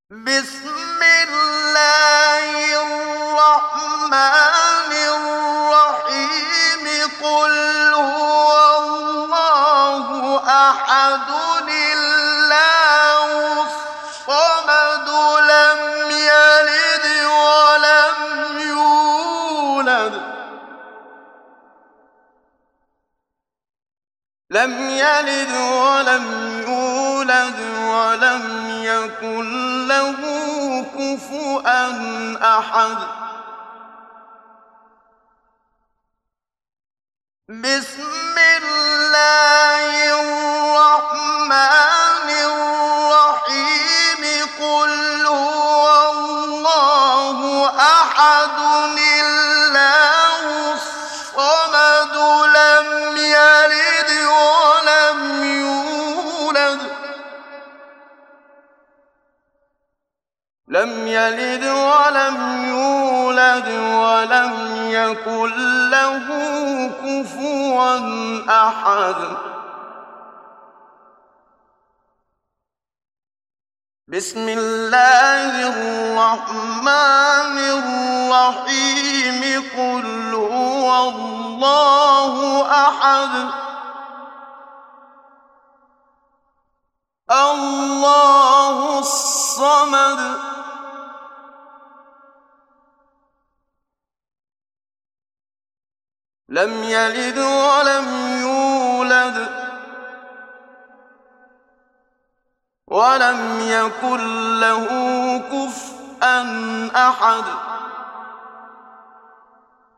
بسم الله الرحمن الرحيم قل هو الله أحد الله الصمد لم يلد ولم يولد ولم يكن له كفوا أحد بسم الله الرحمن الرحيم قل هو الله أحد الله الصمد لم يلد ولم يولد ولم يكن له كفوا أحد بسم الله الرحمن الرحيم قل هو الله أحد الله الصمد لم يلد ولم يولد ولم يكن له كفوا أحد